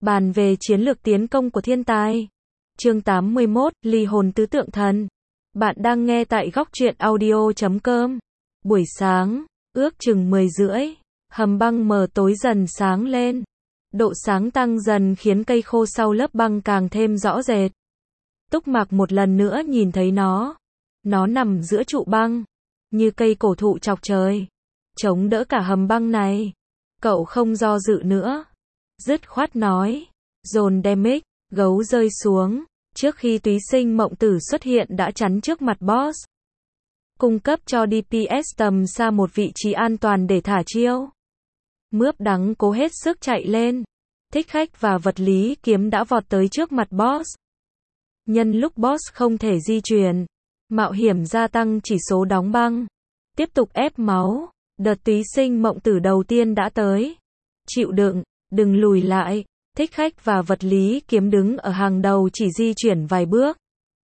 Bàn về chiến lược tiến công của thiên tài. Chương 81, ly hồn tứ tượng thần. Bạn đang nghe tại góc truyện audio.com. Buổi sáng, ước chừng 10 rưỡi, hầm băng mờ tối dần sáng lên. Độ sáng tăng dần khiến cây khô sau lớp băng càng thêm rõ rệt. Túc Mạc một lần nữa nhìn thấy nó. Nó nằm giữa trụ băng, như cây cổ thụ chọc trời, chống đỡ cả hầm băng này. Cậu không do dự nữa, dứt khoát nói, dồn Demic, gấu rơi xuống, trước khi túy sinh mộng tử xuất hiện đã chắn trước mặt boss. Cung cấp cho DPS tầm xa một vị trí an toàn để thả chiêu. Mướp đắng cố hết sức chạy lên. Thích Khách và vật lý kiếm đã vọt tới trước mặt boss. Nhân lúc boss không thể di chuyển, mạo hiểm gia tăng chỉ số đóng băng. Tiếp tục ép máu, đợt túy sinh mộng tử đầu tiên đã tới. Chịu đựng, đừng lùi lại. Thích Khách và vật lý kiếm đứng ở hàng đầu chỉ di chuyển vài bước,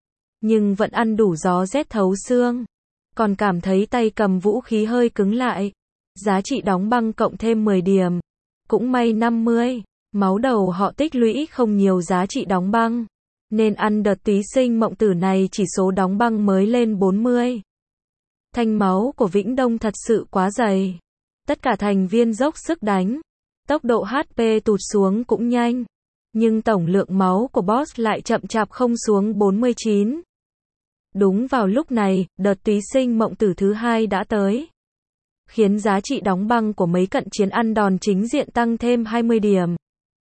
nhưng vẫn ăn đủ gió rét thấu xương. Còn cảm thấy tay cầm vũ khí hơi cứng lại. Giá trị đóng băng cộng thêm 10 điểm. Cũng may 50. Máu đầu họ tích lũy không nhiều giá trị đóng băng, nên ăn đợt túy sinh mộng tử này chỉ số đóng băng mới lên 40. Thanh máu của Vĩnh Đông thật sự quá dày. Tất cả thành viên dốc sức đánh. Tốc độ HP tụt xuống cũng nhanh, nhưng tổng lượng máu của boss lại chậm chạp không xuống 49. Đúng vào lúc này, đợt túy sinh mộng tử thứ hai đã tới, khiến giá trị đóng băng của mấy cận chiến ăn đòn chính diện tăng thêm 20 điểm.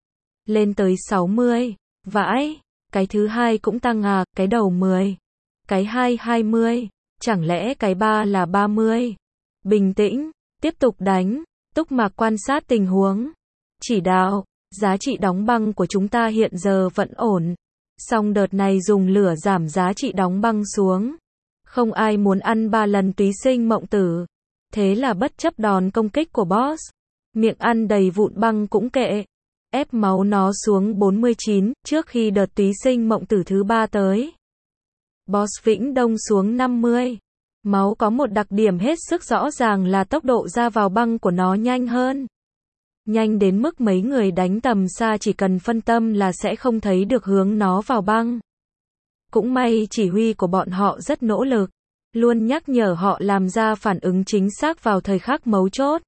Lên tới 60. Vãi, cái thứ hai cũng tăng à, cái đầu 10. Cái hai 20. Chẳng lẽ cái ba là 30? Bình tĩnh, tiếp tục đánh. Túc Mạc quan sát tình huống. Chỉ đạo, giá trị đóng băng của chúng ta hiện giờ vẫn ổn. Song đợt này dùng lửa giảm giá trị đóng băng xuống. Không ai muốn ăn 3 lần túy sinh mộng tử. Thế là bất chấp đòn công kích của boss, miệng ăn đầy vụn băng cũng kệ. Ép máu nó xuống 49, trước khi đợt túy sinh mộng tử thứ 3 tới. Boss Vĩnh Đông xuống 50. Máu có một đặc điểm hết sức rõ ràng là tốc độ ra vào băng của nó nhanh hơn. Nhanh đến mức mấy người đánh tầm xa chỉ cần phân tâm là sẽ không thấy được hướng nó vào băng. Cũng may chỉ huy của bọn họ rất nỗ lực, luôn nhắc nhở họ làm ra phản ứng chính xác vào thời khắc mấu chốt.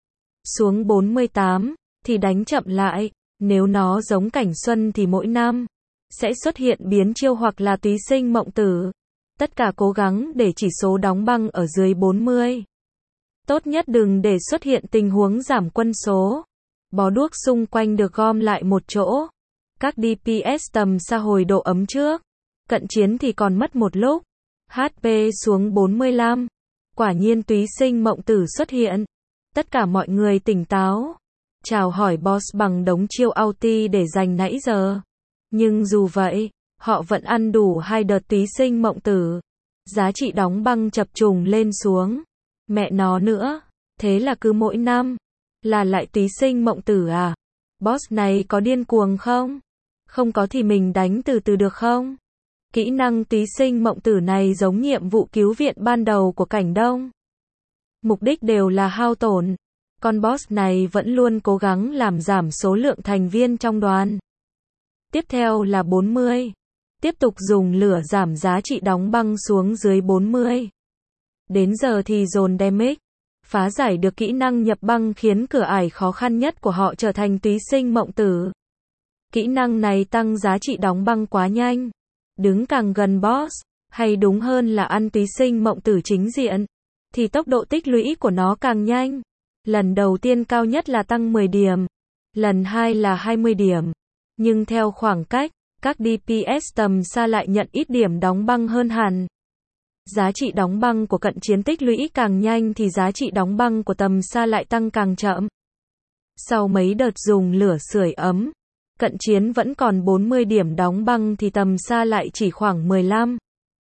Xuống 48, thì đánh chậm lại, nếu nó giống Cảnh Xuân thì mỗi năm sẽ xuất hiện biến chiêu hoặc là túy sinh mộng tử. Tất cả cố gắng để chỉ số đóng băng ở dưới 40. Tốt nhất đừng để xuất hiện tình huống giảm quân số. Bó đuốc xung quanh được gom lại một chỗ. Các DPS tầm xa hồi độ ấm trước. Cận chiến thì còn mất một lúc. HP xuống 45. Quả nhiên túy sinh mộng tử xuất hiện. Tất cả mọi người tỉnh táo. Chào hỏi boss bằng đống chiêu ulti để giành nãy giờ. Nhưng dù vậy, họ vẫn ăn đủ 2 đợt túy sinh mộng tử. Giá trị đóng băng chập trùng lên xuống. Mẹ nó nữa. Thế là cứ mỗi năm là lại túy sinh mộng tử à? Boss này có điên cuồng không? Không có thì mình đánh từ từ được không? Kỹ năng túy sinh mộng tử này giống nhiệm vụ cứu viện ban đầu của Cảnh Đông. Mục đích đều là hao tổn. Con boss này vẫn luôn cố gắng làm giảm số lượng thành viên trong đoàn. Tiếp theo là 40. Tiếp tục dùng lửa giảm giá trị đóng băng xuống dưới 40. Đến giờ thì dồn Demic. Phá giải được kỹ năng nhập băng khiến cửa ải khó khăn nhất của họ trở thành túy sinh mộng tử. Kỹ năng này tăng giá trị đóng băng quá nhanh. Đứng càng gần boss, hay đúng hơn là ăn túy sinh mộng tử chính diện, thì tốc độ tích lũy của nó càng nhanh. Lần đầu tiên cao nhất là tăng 10 điểm. Lần 2 là 20 điểm. Nhưng theo khoảng cách, các DPS tầm xa lại nhận ít điểm đóng băng hơn hẳn. Giá trị đóng băng của cận chiến tích lũy càng nhanh thì giá trị đóng băng của tầm xa lại tăng càng chậm. Sau mấy đợt dùng lửa sưởi ấm, cận chiến vẫn còn 40 điểm đóng băng thì tầm xa lại chỉ khoảng 15.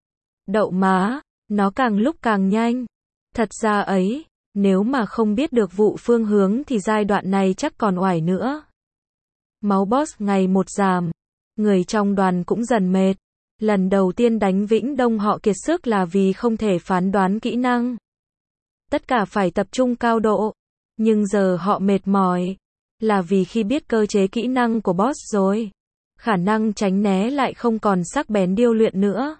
Đậu má, nó càng lúc càng nhanh. Thật ra ấy, nếu mà không biết được vụ phương hướng thì giai đoạn này chắc còn oải nữa. Máu boss ngày một giảm. Người trong đoàn cũng dần mệt. Lần đầu tiên đánh Vĩnh Đông họ kiệt sức là vì không thể phán đoán kỹ năng. Tất cả phải tập trung cao độ. Nhưng giờ họ mệt mỏi. Là vì khi biết cơ chế kỹ năng của boss rồi, khả năng tránh né lại không còn sắc bén điêu luyện nữa.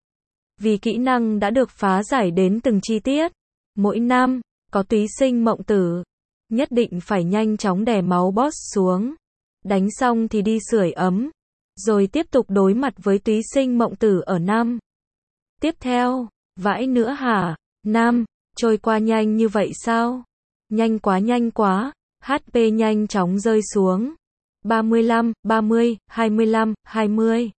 Vì kỹ năng đã được phá giải đến từng chi tiết. Mỗi năm, có túy sinh mộng tử, nhất định phải nhanh chóng đè máu boss xuống. Đánh xong thì đi sưởi ấm, rồi tiếp tục đối mặt với túy sinh mộng tử ở năm tiếp theo. Vãi nữa hả? Năm, trôi qua nhanh như vậy sao? Nhanh quá. HP nhanh chóng rơi xuống. 35, 30, 25, 20.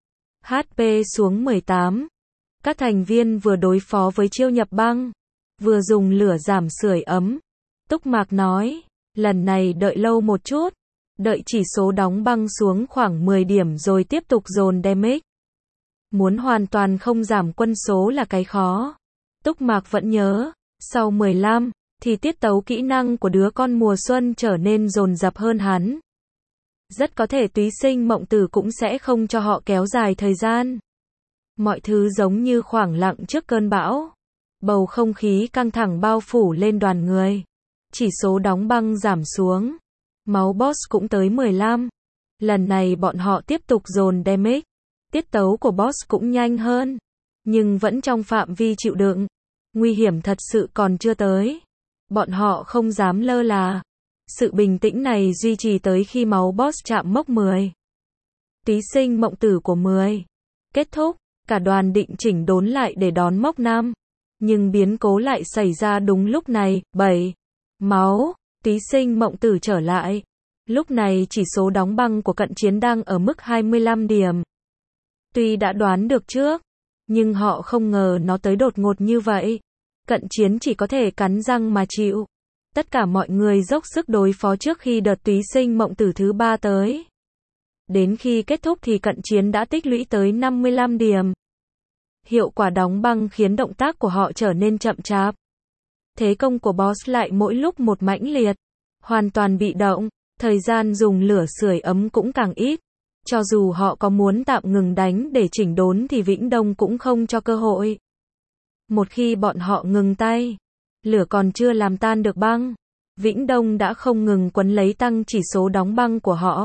HP xuống 18. Các thành viên vừa đối phó với chiêu nhập băng, vừa dùng lửa giảm sưởi ấm. Túc Mạc nói, lần này đợi lâu một chút, đợi chỉ số đóng băng xuống khoảng 10 điểm rồi tiếp tục dồn damage. Muốn hoàn toàn không giảm quân số là cái khó. Túc Mạc vẫn nhớ, sau 15, thì tiết tấu kỹ năng của đứa con mùa xuân trở nên dồn dập hơn hắn. Rất có thể túy sinh mộng tử cũng sẽ không cho họ kéo dài thời gian. Mọi thứ giống như khoảng lặng trước cơn bão. Bầu không khí căng thẳng bao phủ lên đoàn người. Chỉ số đóng băng giảm xuống. Máu boss cũng tới 15. Lần này bọn họ tiếp tục dồn damage. Tiết tấu của boss cũng nhanh hơn, nhưng vẫn trong phạm vi chịu đựng. Nguy hiểm thật sự còn chưa tới. Bọn họ không dám lơ là. Sự bình tĩnh này duy trì tới khi máu boss chạm mốc 10. Túy sinh mộng tử của 10. Kết thúc, cả đoàn định chỉnh đốn lại để đón mốc 5. Nhưng biến cố lại xảy ra đúng lúc này. 7. Máu, túy sinh mộng tử trở lại. Lúc này chỉ số đóng băng của cận chiến đang ở mức 25 điểm. Tuy đã đoán được trước, nhưng họ không ngờ nó tới đột ngột như vậy. Cận chiến chỉ có thể cắn răng mà chịu. Tất cả mọi người dốc sức đối phó trước khi đợt túy sinh mộng tử thứ 3 tới. Đến khi kết thúc thì cận chiến đã tích lũy tới 55 điểm. Hiệu quả đóng băng khiến động tác của họ trở nên chậm chạp. Thế công của boss lại mỗi lúc một mãnh liệt. Hoàn toàn bị động, thời gian dùng lửa sưởi ấm cũng càng ít. Cho dù họ có muốn tạm ngừng đánh để chỉnh đốn thì Vĩnh Đông cũng không cho cơ hội. Một khi bọn họ ngừng tay, lửa còn chưa làm tan được băng, Vĩnh Đông đã không ngừng quấn lấy tăng chỉ số đóng băng của họ.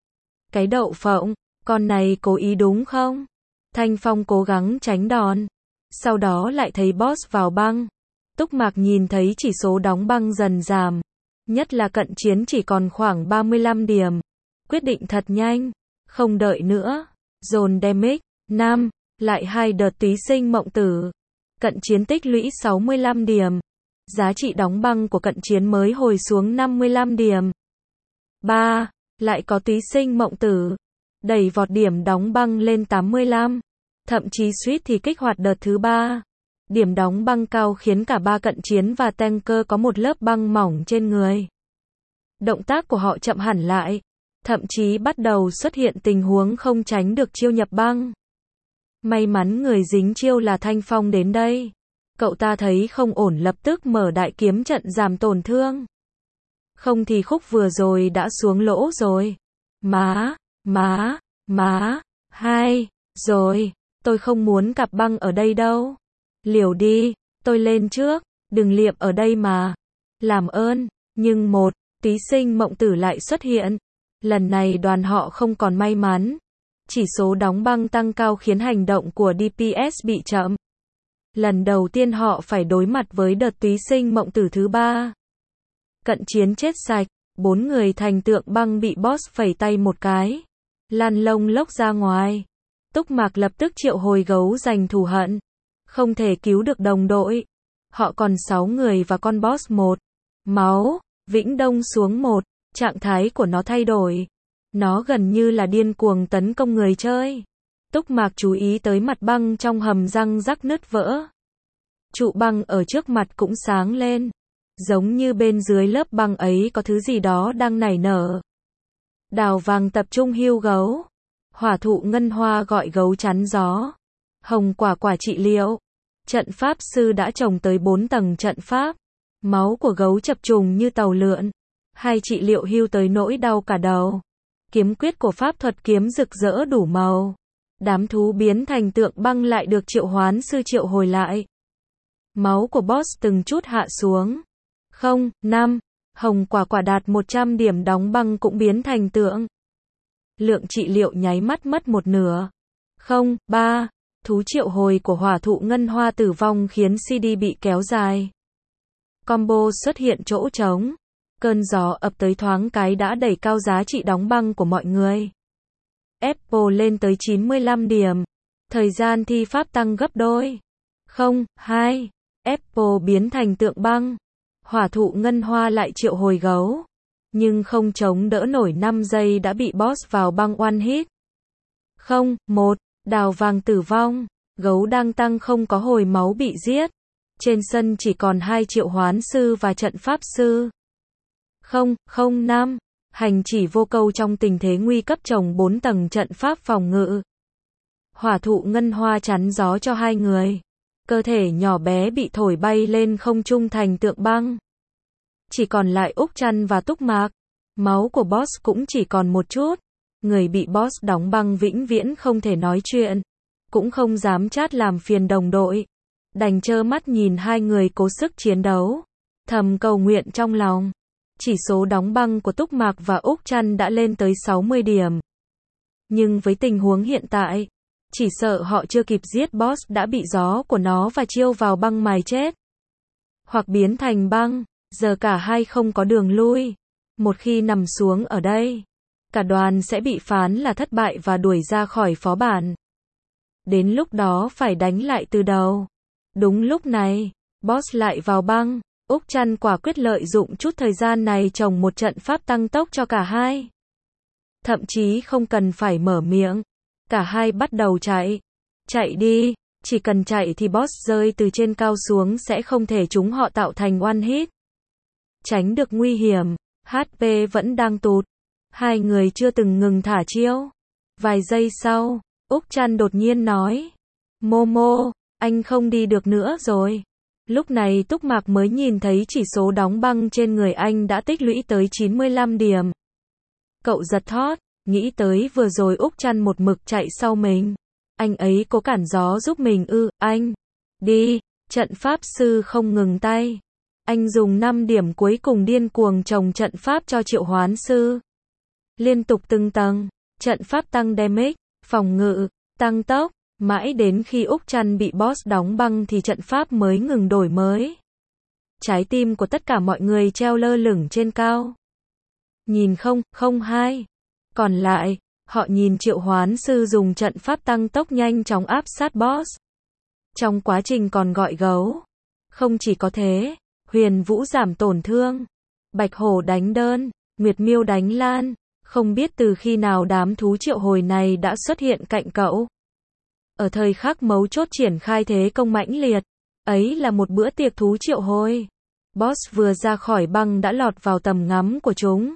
Cái đậu phộng, con này cố ý đúng không? Thanh Phong cố gắng tránh đòn, sau đó lại thấy boss vào băng. Túc Mạc nhìn thấy chỉ số đóng băng dần giảm, nhất là cận chiến chỉ còn khoảng 35 điểm. Quyết định thật nhanh, không đợi nữa, dồn damage. 5. Lại 2 đợt túy sinh mộng tử. Cận chiến tích lũy 65 điểm. Giá trị đóng băng của cận chiến mới hồi xuống 55 điểm. 3. Lại có túy sinh mộng tử. Đẩy vọt điểm đóng băng lên 85. Thậm chí suýt thì kích hoạt đợt thứ 3. Điểm đóng băng cao khiến cả ba cận chiến và tanker có một lớp băng mỏng trên người. Động tác của họ chậm hẳn lại. Thậm chí bắt đầu xuất hiện tình huống không tránh được chiêu nhập băng. May mắn người dính chiêu là Thanh Phong đến đây. Cậu ta thấy không ổn lập tức mở đại kiếm trận giảm tổn thương. Không thì khúc vừa rồi đã xuống lỗ rồi. Hai, rồi, tôi không muốn cặp băng ở đây đâu. Liều đi, tôi lên trước, đừng liệm ở đây mà. Làm ơn, nhưng một, túy sinh mộng tử lại xuất hiện. Lần này đoàn họ không còn may mắn. Chỉ số đóng băng tăng cao khiến hành động của DPS bị chậm. Lần đầu tiên họ phải đối mặt với đợt túy sinh mộng tử thứ 3. Cận chiến chết sạch, 4 người thành tượng băng bị boss phẩy tay một cái. Lăn lông lốc ra ngoài. Túc Mạc lập tức triệu hồi gấu giành thù hận. Không thể cứu được đồng đội. Họ còn 6 người và con boss 1. Máu, Vĩnh Đông xuống 1. Trạng thái của nó thay đổi. Nó gần như là điên cuồng tấn công người chơi. Túc Mạc chú ý tới mặt băng trong hầm răng rắc nứt vỡ. Trụ băng ở trước mặt cũng sáng lên. Giống như bên dưới lớp băng ấy có thứ gì đó đang nảy nở. Đào vàng tập trung hưu gấu. Hỏa thụ ngân hoa gọi gấu chắn gió. Hồng quả quả trị liệu. Trận pháp sư đã trồng tới 4 tầng trận pháp. Máu của gấu chập trùng như tàu lượn. Hay trị liệu hưu tới nỗi đau cả đầu. Kiếm quyết của pháp thuật kiếm rực rỡ đủ màu. Đám thú biến thành tượng băng lại được triệu hoán sư triệu hồi lại. Máu của boss từng chút hạ xuống. 5. Hồng quả quả đạt 100 điểm đóng băng cũng biến thành tượng. Lượng trị liệu nháy mắt mất một nửa. 3. Thú triệu hồi của hỏa thụ ngân hoa tử vong khiến CD bị kéo dài. Combo xuất hiện chỗ trống. Cơn gió ập tới thoáng cái đã đẩy cao giá trị đóng băng của mọi người. Apple lên tới 95 điểm. Thời gian thi pháp tăng gấp đôi. 2. Apple biến thành tượng băng. Hỏa thụ ngân hoa lại triệu hồi gấu. Nhưng không chống đỡ nổi 5 giây đã bị boss vào băng one hit. 1. Đào vàng tử vong. Gấu đang tăng không có hồi máu bị giết. Trên sân chỉ còn 2 triệu hoán sư và trận pháp sư. 5. Hành chỉ vô câu trong tình thế nguy cấp trồng 4 tầng trận pháp phòng ngự. Hỏa thụ ngân hoa chắn gió cho 2 người. Cơ thể nhỏ bé bị thổi bay lên không trung thành tượng băng. Chỉ còn lại Úc Trăn và Túc Mạc. Máu của boss cũng chỉ còn một chút. Người bị boss đóng băng vĩnh viễn không thể nói chuyện. Cũng không dám chat làm phiền đồng đội. Đành trơ mắt nhìn 2 người cố sức chiến đấu. Thầm cầu nguyện trong lòng. Chỉ số đóng băng của Túc Mạc và Úc Trăn đã lên tới 60 điểm. Nhưng với tình huống hiện tại, chỉ sợ họ chưa kịp giết boss đã bị gió của nó và chiêu vào băng mài chết. Hoặc biến thành băng, giờ cả hai không có đường lui. Một khi nằm xuống ở đây, cả đoàn sẽ bị phán là thất bại và đuổi ra khỏi phó bản. Đến lúc đó phải đánh lại từ đầu. Đúng lúc này, boss lại vào băng. Úc Trăn quả quyết lợi dụng chút thời gian này trồng một trận pháp tăng tốc cho cả hai. Thậm chí không cần phải mở miệng. Cả hai bắt đầu chạy. Chạy đi. Chỉ cần chạy thì boss rơi từ trên cao xuống sẽ không thể chúng họ tạo thành one hit. Tránh được nguy hiểm. HP vẫn đang tụt. 2 người chưa từng ngừng thả chiêu. Vài giây sau, Úc Trăn đột nhiên nói. Momo, anh không đi được nữa rồi. Lúc này Túc Mạc mới nhìn thấy chỉ số đóng băng trên người anh đã tích lũy tới 95 điểm. Cậu giật thót, nghĩ tới vừa rồi Úc Trăn một mực chạy sau mình. Anh ấy cố cản gió giúp mình anh. Đi, trận pháp sư không ngừng tay. Anh dùng 5 điểm cuối cùng điên cuồng trồng trận pháp cho triệu hoán sư. Liên tục từng tầng, trận pháp tăng damage, phòng ngự, tăng tốc. Mãi đến khi Úc Trăn bị boss đóng băng thì trận pháp mới ngừng đổi mới. Trái tim của tất cả mọi người treo lơ lửng trên cao. Nhìn 2. Còn lại, họ nhìn triệu hoán sư dùng trận pháp tăng tốc nhanh chóng áp sát boss. Trong quá trình còn gọi gấu. Không chỉ có thế, Huyền Vũ giảm tổn thương. Bạch Hổ đánh đơn, Nguyệt Miêu đánh lan. Không biết từ khi nào đám thú triệu hồi này đã xuất hiện cạnh cậu. Ở thời khắc mấu chốt triển khai thế công mãnh liệt. Ấy là một bữa tiệc thú triệu hồi. Boss vừa ra khỏi băng đã lọt vào tầm ngắm của chúng.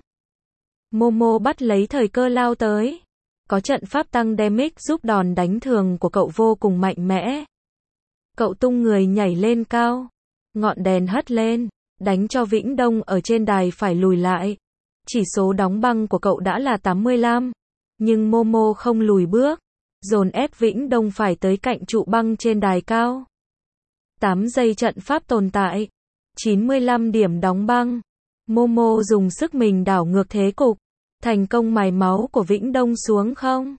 Momo bắt lấy thời cơ lao tới. Có trận pháp tăng damage giúp đòn đánh thường của cậu vô cùng mạnh mẽ. Cậu tung người nhảy lên cao. Ngọn đèn hất lên, đánh cho Vĩnh Đông ở trên đài phải lùi lại. Chỉ số đóng băng của cậu đã là 85. Nhưng Momo không lùi bước. Dồn ép Vĩnh Đông phải tới cạnh trụ băng trên đài cao. 8 giây trận pháp tồn tại. 95 điểm đóng băng. Momo dùng sức mình đảo ngược thế cục. Thành công mài máu của Vĩnh Đông xuống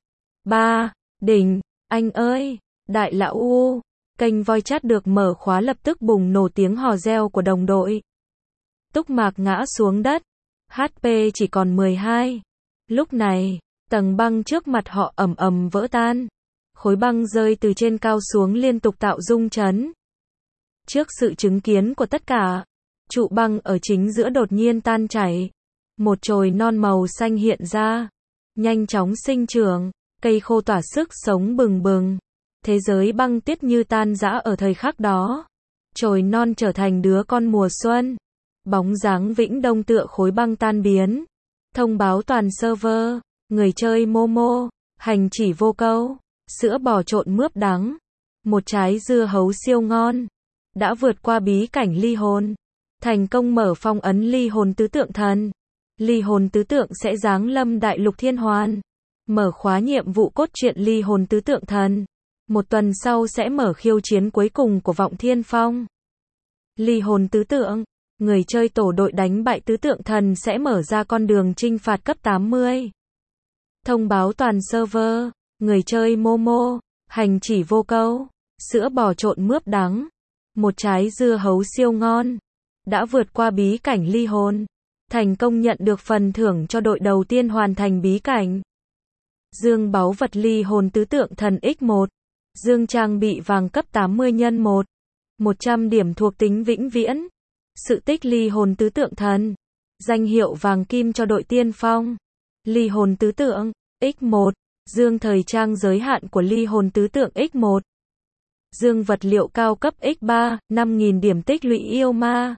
3. Đỉnh, anh ơi, đại lão U. Kênh voi chat được mở khóa lập tức bùng nổ tiếng hò reo của đồng đội. Túc Mạc ngã xuống đất. HP chỉ còn 12. Lúc này, tầng băng trước mặt họ ầm ầm vỡ tan. Khối băng rơi từ trên cao xuống liên tục tạo rung chấn. Trước sự chứng kiến của tất cả, trụ băng ở chính giữa đột nhiên tan chảy. Một chồi non màu xanh hiện ra. Nhanh chóng sinh trưởng, cây khô tỏa sức sống bừng bừng. Thế giới băng tuyết như tan rã ở thời khắc đó. Chồi non trở thành đứa con mùa xuân. Bóng dáng Vĩnh Đông tựa khối băng tan biến. Thông báo toàn server. Người chơi Momo, hành chỉ vô câu, sữa bò trộn mướp đắng, một trái dưa hấu siêu ngon, đã vượt qua bí cảnh ly hồn, thành công mở phong ấn ly hồn tứ tượng thần. Ly hồn tứ tượng sẽ giáng lâm đại lục thiên hoàn, mở khóa nhiệm vụ cốt truyện ly hồn tứ tượng thần. Một tuần sau sẽ mở khiêu chiến cuối cùng của vọng thiên phong. Ly hồn tứ tượng, người chơi tổ đội đánh bại tứ tượng thần sẽ mở ra con đường chinh phạt cấp 80. Thông báo toàn server, người chơi Momo, hành chỉ vô câu, sữa bò trộn mướp đắng, một trái dưa hấu siêu ngon, đã vượt qua bí cảnh ly hồn, thành công nhận được phần thưởng cho đội đầu tiên hoàn thành bí cảnh. Dương báu vật ly hồn tứ tượng thần X1, dương trang bị vàng cấp 80 x 1, 100 điểm thuộc tính vĩnh viễn, sự tích ly hồn tứ tượng thần, danh hiệu vàng kim cho đội tiên phong, ly hồn tứ tượng, X1, dương thời trang giới hạn của ly hồn tứ tượng X1, dương vật liệu cao cấp X3, 5.000 điểm tích lũy yêu ma.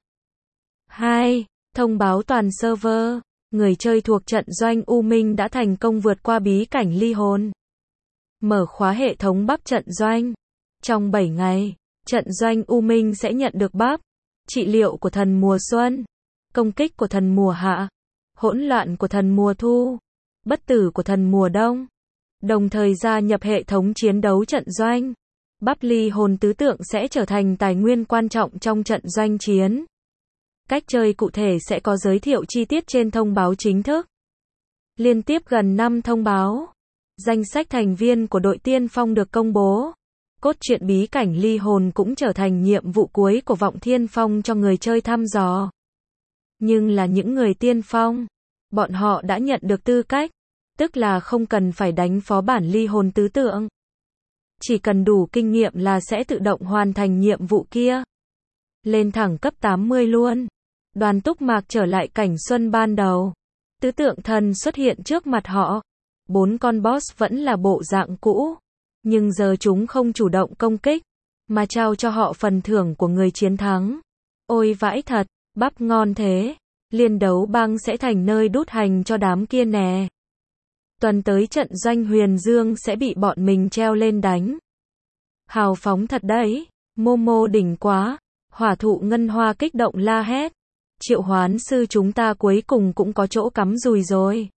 2. Thông báo toàn server, người chơi thuộc trận doanh U Minh đã thành công vượt qua bí cảnh ly hồn. Mở khóa hệ thống bắp trận doanh. Trong 7 ngày, trận doanh U Minh sẽ nhận được bắp, trị liệu của thần mùa xuân, công kích của thần mùa hạ, hỗn loạn của thần mùa thu, bất tử của thần mùa đông. Đồng thời gia nhập hệ thống chiến đấu trận doanh. Bắp ly hồn tứ tượng sẽ trở thành tài nguyên quan trọng trong trận doanh chiến. Cách chơi cụ thể sẽ có giới thiệu chi tiết trên thông báo chính thức. Liên tiếp gần 5 thông báo. Danh sách thành viên của đội tiên phong được công bố. Cốt truyện bí cảnh ly hồn cũng trở thành nhiệm vụ cuối của Vọng Thiên Phong cho người chơi thăm dò. Nhưng là những người tiên phong, bọn họ đã nhận được tư cách, tức là không cần phải đánh phó bản ly hồn tứ tượng. Chỉ cần đủ kinh nghiệm là sẽ tự động hoàn thành nhiệm vụ kia. Lên thẳng cấp 80 luôn. Đoàn Túc Mạc trở lại cảnh xuân ban đầu. Tứ tượng thần xuất hiện trước mặt họ. 4 con boss vẫn là bộ dạng cũ. Nhưng giờ chúng không chủ động công kích, mà trao cho họ phần thưởng của người chiến thắng. Ôi vãi thật, bắp ngon thế. Liên đấu bang sẽ thành nơi đút hành cho đám kia nè. Tuần tới trận doanh Huyền Dương sẽ bị bọn mình treo lên đánh. Hào phóng thật đấy. Momo đỉnh quá. Hỏa thụ ngân hoa kích động la hét. Triệu hoán sư chúng ta cuối cùng cũng có chỗ cắm dùi rồi.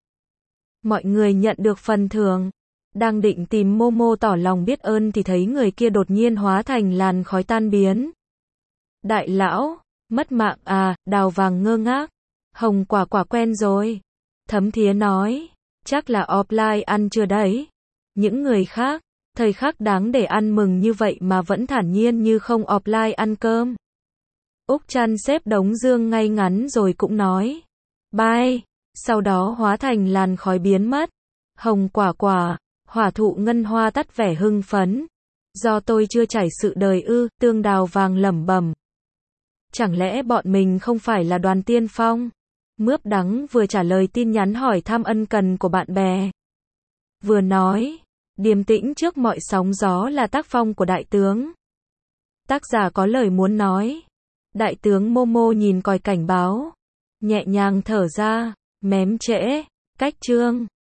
Mọi người nhận được phần thưởng. Đang định tìm Momo tỏ lòng biết ơn thì thấy người kia đột nhiên hóa thành làn khói tan biến. Đại lão, mất mạng à, Đào Vàng ngơ ngác. Hồng quả quả quen rồi. Thấm Thía nói, chắc là offline ăn chưa đấy. Những người khác, thời khắc đáng để ăn mừng như vậy mà vẫn thản nhiên như không offline ăn cơm. Úc Trăn xếp đống dương ngay ngắn rồi cũng nói, bye, sau đó hóa thành làn khói biến mất. Hồng quả quả, hỏa thụ ngân hoa tắt vẻ hưng phấn. Do tôi chưa trải sự đời ư, Tương Đào Vàng lẩm bẩm. Chẳng lẽ bọn mình không phải là đoàn tiên phong? Mướp đắng vừa trả lời tin nhắn hỏi thăm ân cần của bạn bè. Vừa nói, điềm tĩnh trước mọi sóng gió là tác phong của đại tướng. Tác giả có lời muốn nói. Đại tướng Momo nhìn còi cảnh báo. Nhẹ nhàng thở ra, mém trễ, cách chương.